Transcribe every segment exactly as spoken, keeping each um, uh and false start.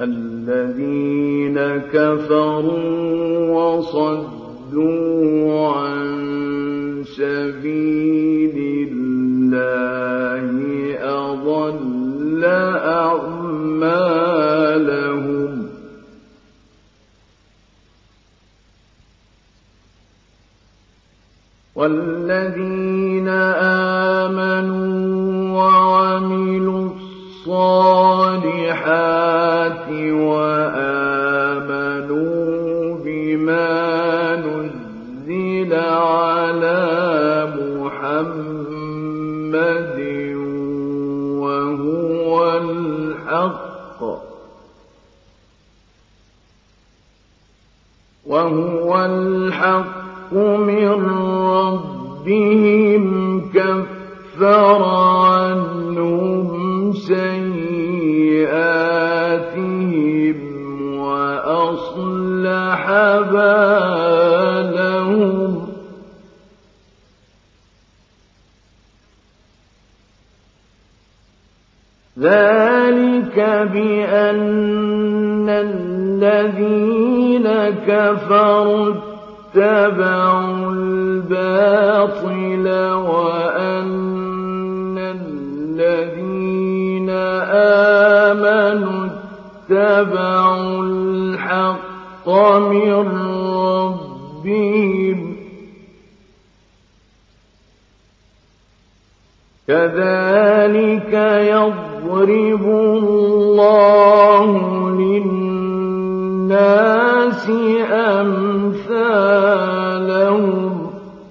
الذين كفروا وصدوا عن سبيل الله أضل أعمالهم والذين آمنوا وعملوا الصالحات وآمنوا بما نزل على محمد وهو الحق وهو الحق من ربهم كفر عنهم سيئاتهم وأصلح بالهم ذلك بأن الذين كفروا اتبعوا الباطل وأن الذين آمنوا اتبعوا الحق من ربهم كذلك يضرب الله للناس أمثالهم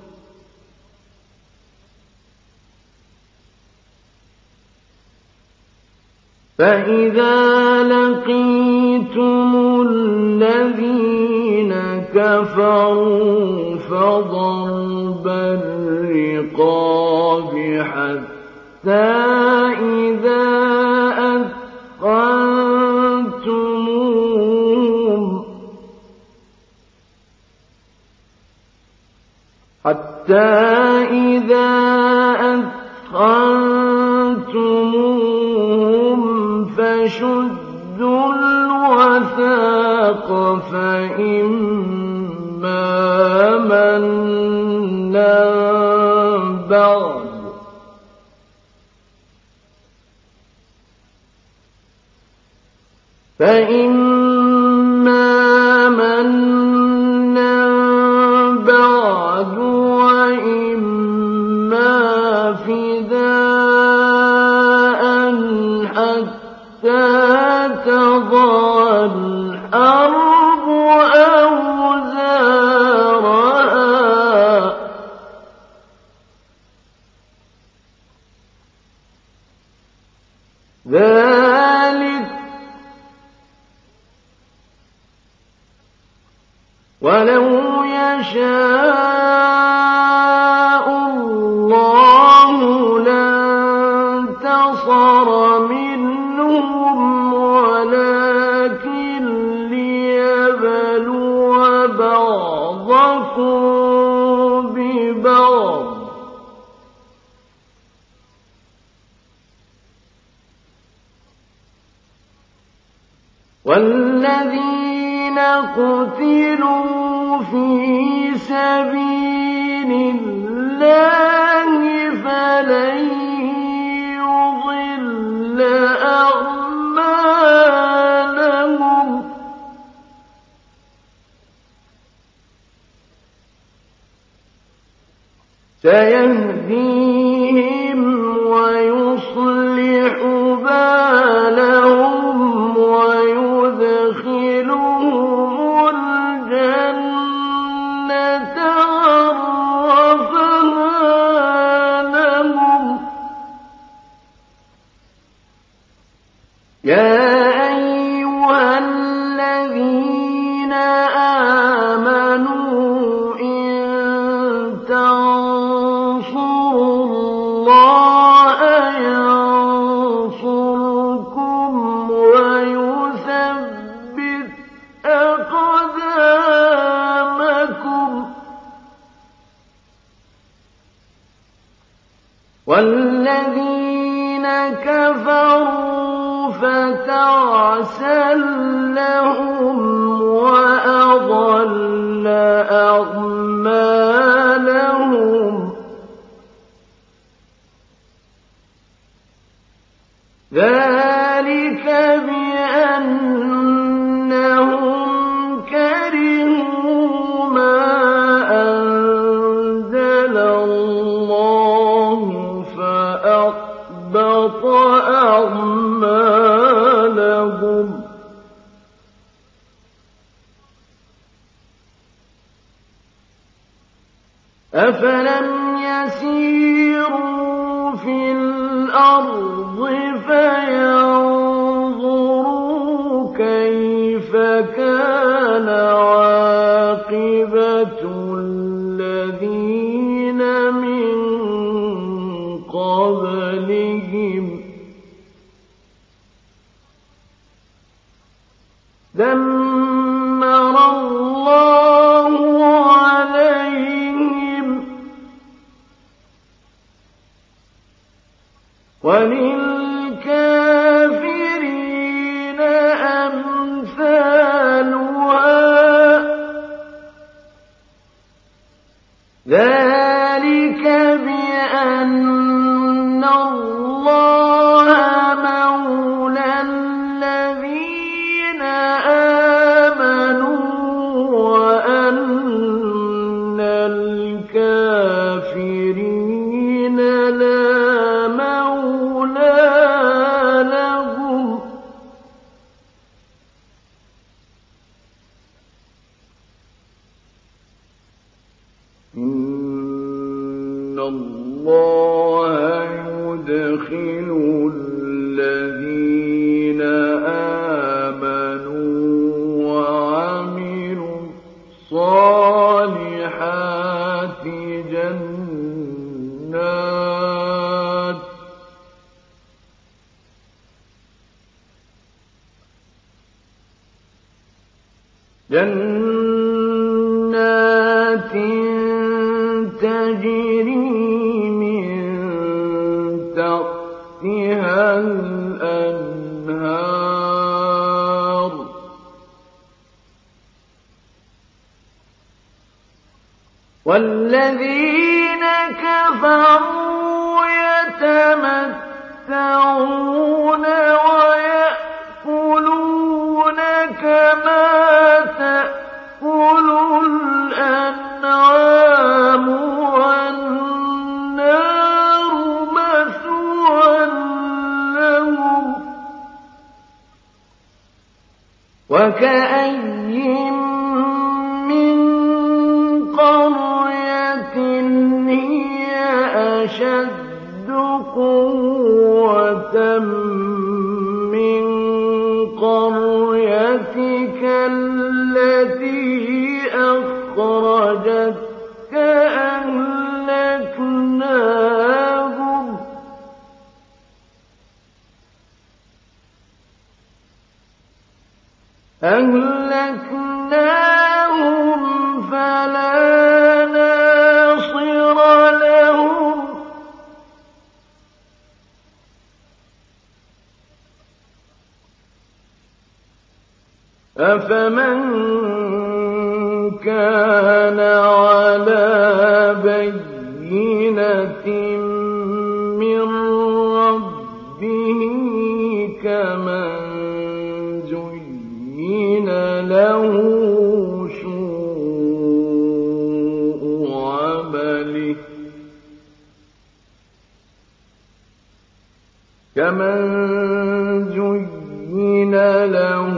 فإذا لقيتم الذين كفروا فضرب الرقاب حتى إذا أثخنتموهم حتى إذا أثخنتموهم فشدوا الوثاق فإما منا بعد فإما منا بعد وإما فداء حتى تضع الحرب أوزارها ذلك ولو يشاء الله لانتصر منهم ولكن ليبلو بعضكم ببعض والذين قتلوا في سبيل الله فلن يضل أعمالهم سيهديهم ويصلح بالهم ويدخلهم الجنة عرفها لهم يا أيها الذين آمنوا إن تنصروا الله ينصركم ويثبت أقدامكم والذين كفروا فسوف تعسا لهم وأضل أعمالهم ذلك بأنهم كرهوا ما أنزل الله فأحبط أعمالهم أفلم يسيروا في الأرض فينظروا كيف كان عاقبة الذين من قبلهم دمر الله عليهم وللكافرين أمثالها ذلك بأن الله مولى الذين آمنوا وأن الكافرين لا مولى لهم إن الله يدخل الذين آمنوا وعملوا الصالحات جنات جنات تجري من تحتها الأنهار والذين كفروا يتمتعون ويأكلون كما تأكل الأنعام والنار مثوى لهم وكأين من قرية هي أشد قوة من قريتك التي أخرجتك أهلكناهم أهلكناهم فلا ناصر لهم أفمن كان على بينة من ربه كمن زين له سوء عمله كمن زين له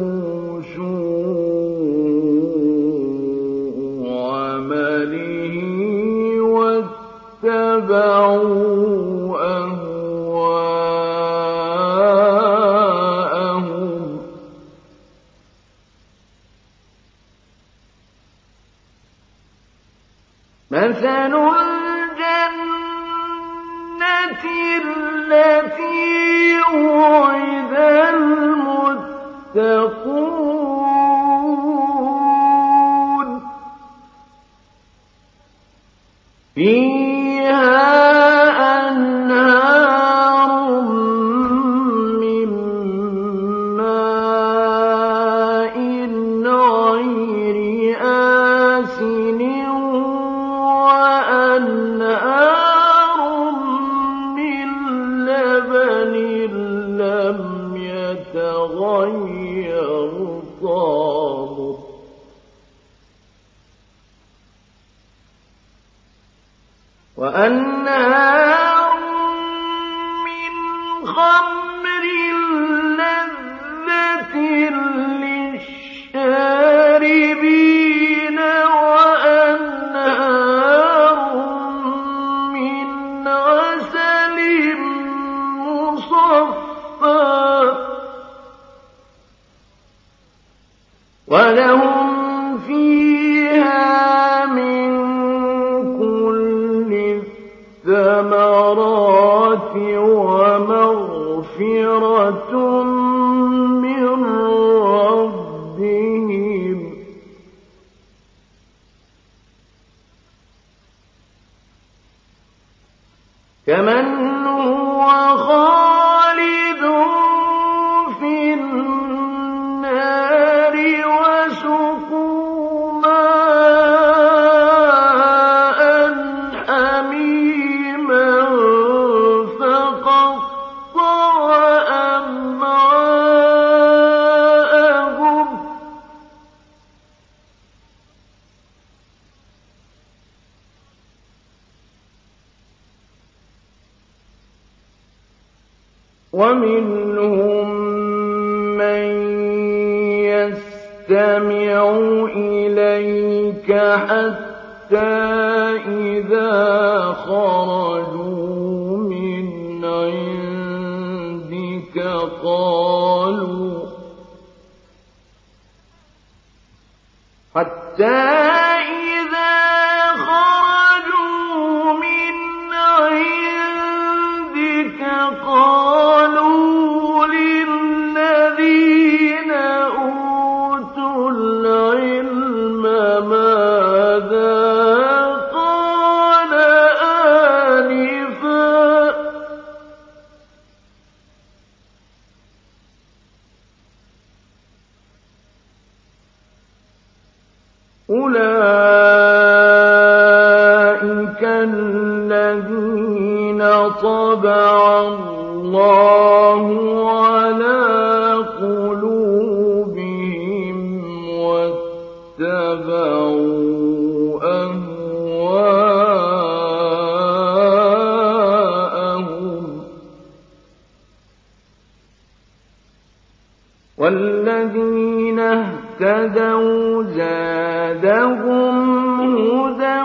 واتبعوا أهواءهم مثل الجنة التي وعد المتقون فيها أنهار من يتغير طعمه وأنهار من خمر لذة للشاربين وأنهار من عسل مصفى ولهم فيها من كل الثمرات ومغفرة من ربهم كمن هو خالد في النار وسقوا ماء حميما فقطع أمعاءهم ومنهم من يستمع إليك حتى إذا خرجوا من عندك قالوا حتى إذا خرجوا من عندك قالوا للذين أوتوا العلم ماذا قال آنفا أولئك الذين طبع الله على قلوبهم واتبعوا أهواءهم والذين اهتدوا زادهم هدى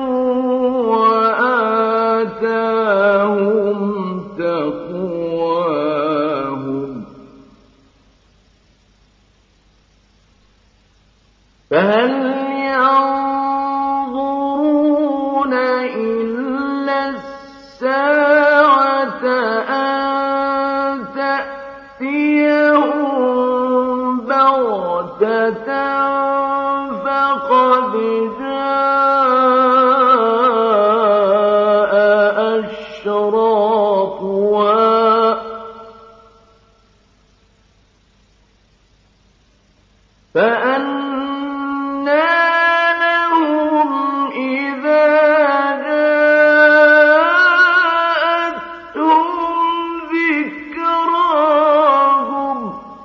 وآتاهم تقواهم فهل ينظرون إلا الساعة أن تأتيهم بغتة فقد جاء أشراطها فأنى لهم إذا جاءتهم ذكراهم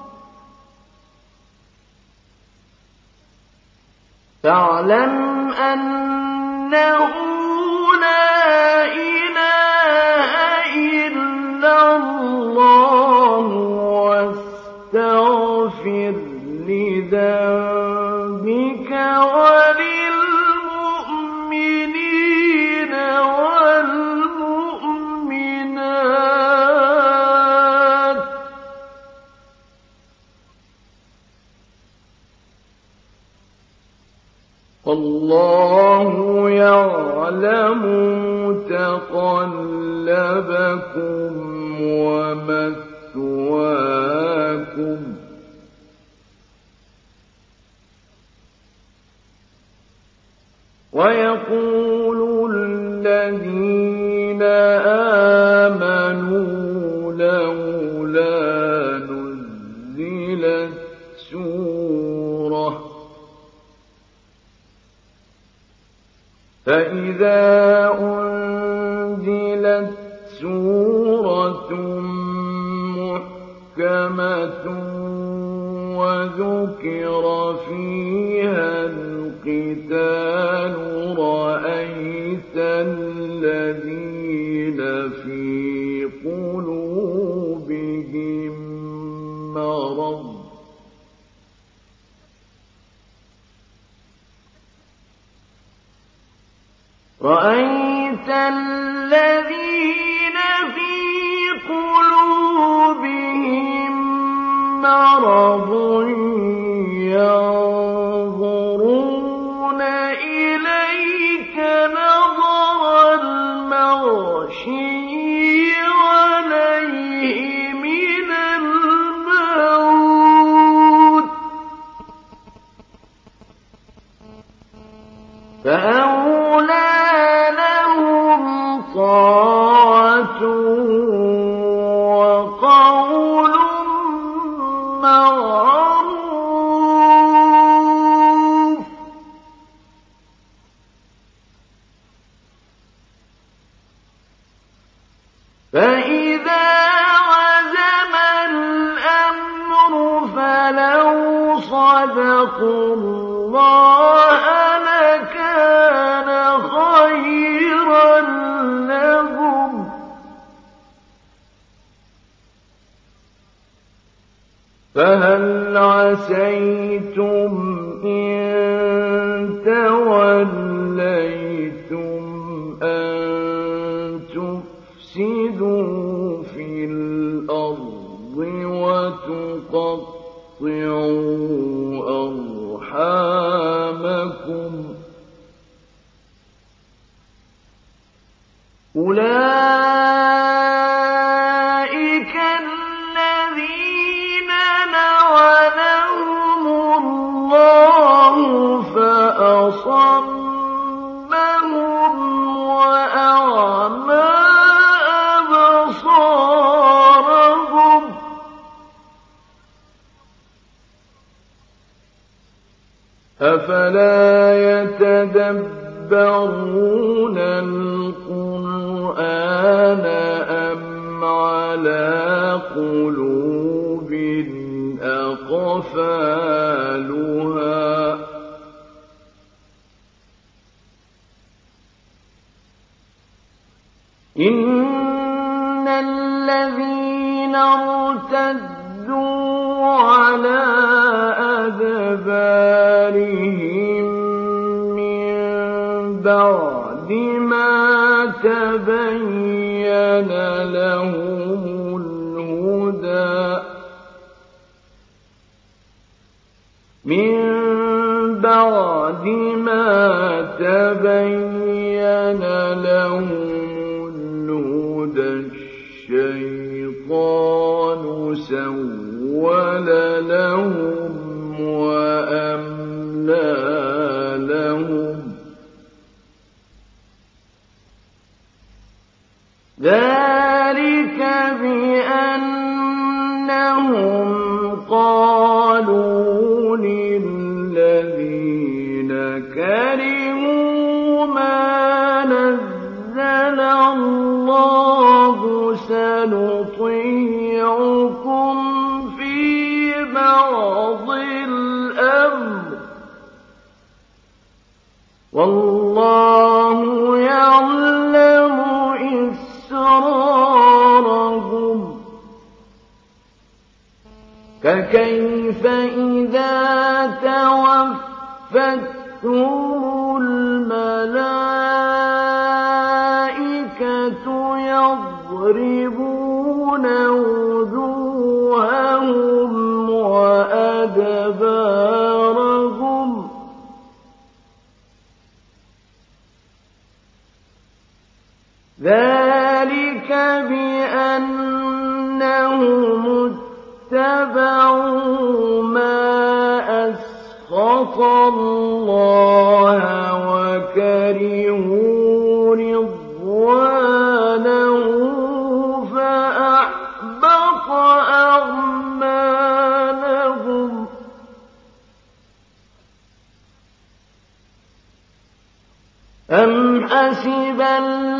فاعلم أنه لا إله إلا الله واستغفر لذنبك وللمؤمنين والمؤمنات والله يعلم متقلبكم ومثواكم ويقول الذين آمنوا لولا نزلت سورة فإذا أنزلت سورة محكمة مُحْكَمَةٌ وَذُكِرَ فِيهَا الْقِتَالُ رَأَيْتَ الَّذِينَ فِي قُلُوبِهِم مَّرَضٌ رَأَيْتَ الَّذِينَ فِي قُلُوبِهِم مَّرَضٌ يَنظُرُونَ إِلَيْكَ نَظَرَ الْمَغْشِيِّ عَلَيْهِ مِنَ الْمَوْتِ فَأَوْلَىٰ لَهُمْ طَاعَةٌ وَقَوْلٌ مَّعْرُوفٌ فَإِذَا عَزَمَ الْأَمْرُ فَلَوْ صَدَقُوا اللَّهَ لَكَانَ خَيْرًا لَّهُمْ فَهَلْ عَسَيْتُمْ إِن تَوَلَّيْتُمْ أَن تُفْسِدُوا فِي الْأَرْضِ وَتُقَطِّعُوا أَرْحَامَكُمْ أُولَٰئِكَ الَّذِينَ لَعَنَهُمُ اللَّهُ فَأَصَمَّهُمْ وَأَعْمَىٰ أَبْصَارَهُمْ أَفَلَا يَتَدَبَّرُونَ الْقُرْآنَ أَمْ عَلَىٰ قُلُوبٍ أَقْفَالُهَا إِنَّ الَّذِينَ ارْتَدُّوا عَلَىٰ أَدْبَارِهِم مِّن بَعْدِ مَا تَبَيَّنَ لَهُمُ الْهُدَىٰ مِن بَعْدِ مَا تَبَيَّنَ لَهُمُ الْهُدَى الشَّيْطَانُ سَوَّلَ لَهُمْ وَأَمْلَىٰ لَهُمْ ذَٰلِكَ بِأَنَّهُمْ قَالُوا لِلَّذِينَ كَرِهُوا مَا نَزَّلَ اللَّهُ سَنُطِيعُكُمْ فِي بَعْضِ الْأَمْرِ وَاللَّهُ يَعْلَمُ إِسْرَارَهُمْ فَكَيْفَ إِذَا تَوَفَّتْهُمُ الْمَلَائِكَةُ يَضْرِبُونَ وُجُوهَهُمْ وَأَدْبَارَهُمْ ذَلِكَ بِأَنَّهُمُ اتَّبَعُوا مَا أَسْخَطَ اللَّهَ وَكَرِهُوا رِضْوَانَهُ فَأَحْبَطَ أَعْمَالَهُمْ أَمْ حَسِبَ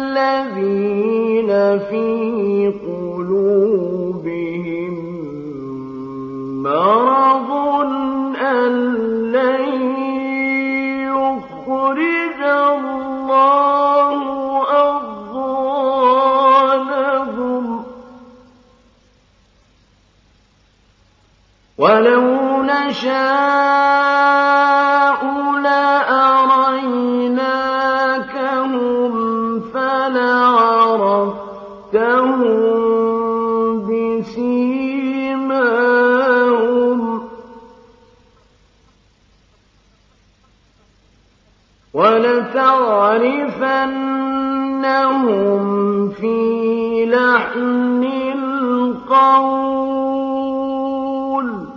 الَّذِينَ فِي قُلُوبِهِم وَلَوْ نَشَاءُ لَأَرَيْنَاكَهُمْ فَلَعَرَفْتَهُم بِسِيمَاهُمْ وَلَتَعْرِفَنَّهُمْ فِي لَحْنِ الْقَوْلِ ۚ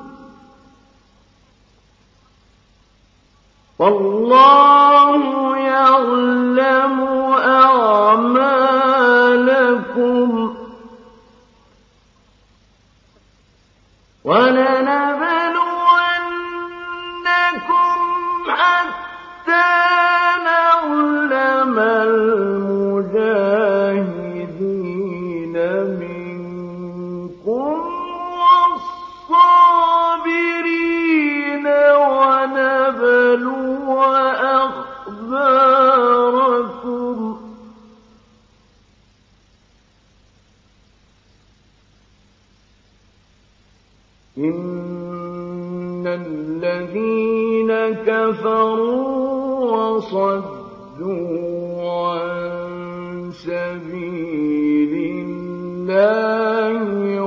وَاللَّهُ يَعْلَمُ أَعْمَالَكُمْ ۚ وَلَنَبْلُوَنَّكُمْ حَتَّىٰ نَعْلَمَ الْمُجَاهِدِينَ مِنكُمْ وَالصَّابِرِينَ وَنَبْلُوَ أَخْبَارَكُمْ ۚ إِنَّ الَّذِينَ كَفَرُوا وَصَدُّوا عَن سَبِيلِ اللَّهِ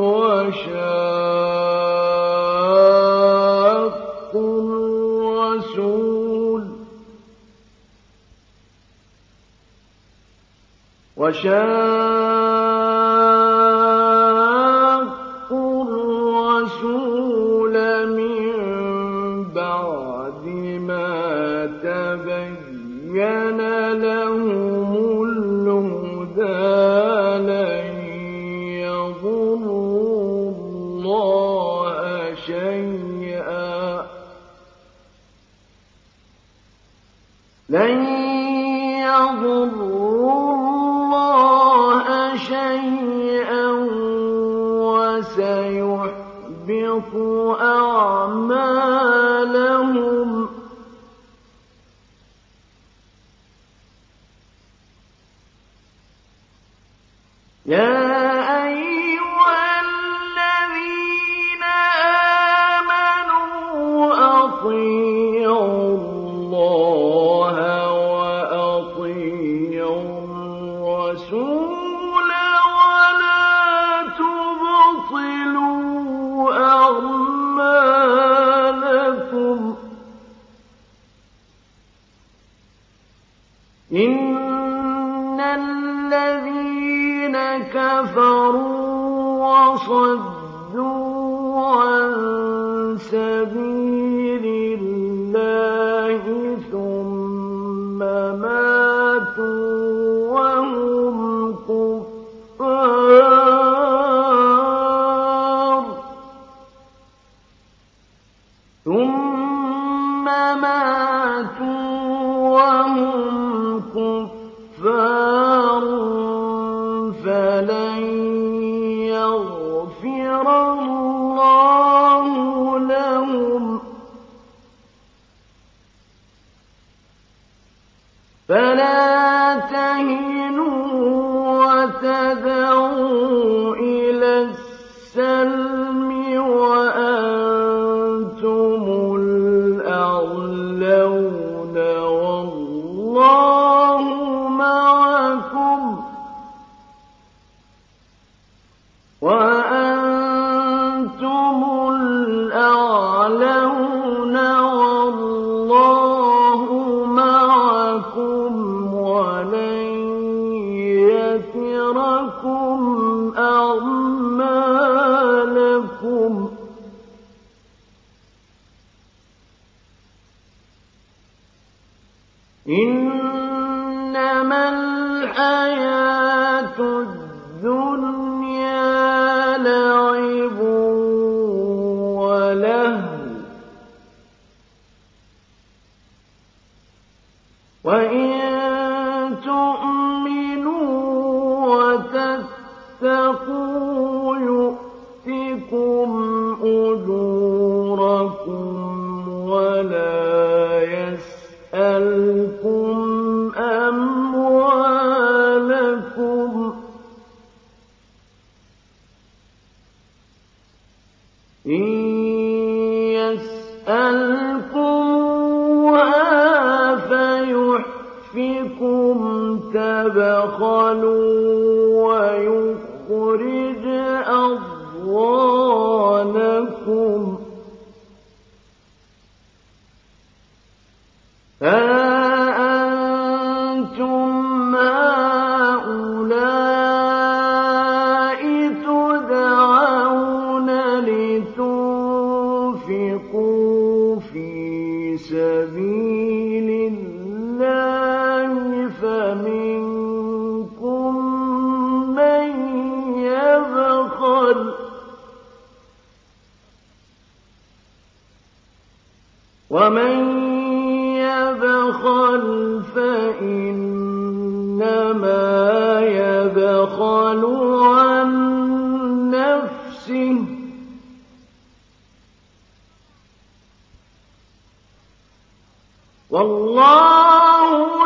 وَشَاقُّوا الرَّسُولَ وَشَاقُّوا الرَّسُولَ مِن بَعْدِ مَا تَبَيَّنَ لَهُمُ الْهُدَىٰ لَن يَضُرُّوا اللَّهَ شَيْئًا لَن يَضُرُّوا اللَّهَ شَيْئًا وَسَيُحْبِطُ أَعْمَالَهُمْ ۚ يَا أَيُّهَا الَّذِينَ آمَنُوا أَطِيعُوا اللَّهَ وَأَطِيعُوا الرَّسُولَ وَلَا تُبْطِلُوا أَعْمَالَكُمْ ۚ إِنَّ الَّذِينَ كَفَرُوا وَصَدُّوا عَن سَبِيلِ اللَّهِ ثُمَّ مَاتُوا وَهُمْ كُفَّارٌ ثُمَّ مَاتُوا وَهُمْ كُفَّارٌ فَلَن يَغْفِرَ اللَّهُ لَهُمْ ۖ فَلَا تَهِنُوا وَتَدْعُوا إِلَى السَّلْمِ وَأَنتُمُ الْأَعْلَوْنَ وَاللَّهُ مَعَكُمْ وَأَنتُمُ الْأَعْلَوْنَ وَاللَّهُ مَعَكُمْ وَلَن يَتِرَكُمْ أَعْمَالَكُمْ ۚ إِنَّمَا الْحَيَاةُ الدُّنْيَا لَعِبٌ وَلَهْوٌ ۚ وَإِن تُؤْمِنُوا وَتَتَّقُوا يُؤْتِكُمْ أُجُورَكُمْ وَلَا يَسْأَلْكُمْ أَمْوَالَكُمْ ۖ إِن أنفقوا في سبيل الله فمنكم من يبخل ومن يبخل فإنما يبخل عن نفسه والله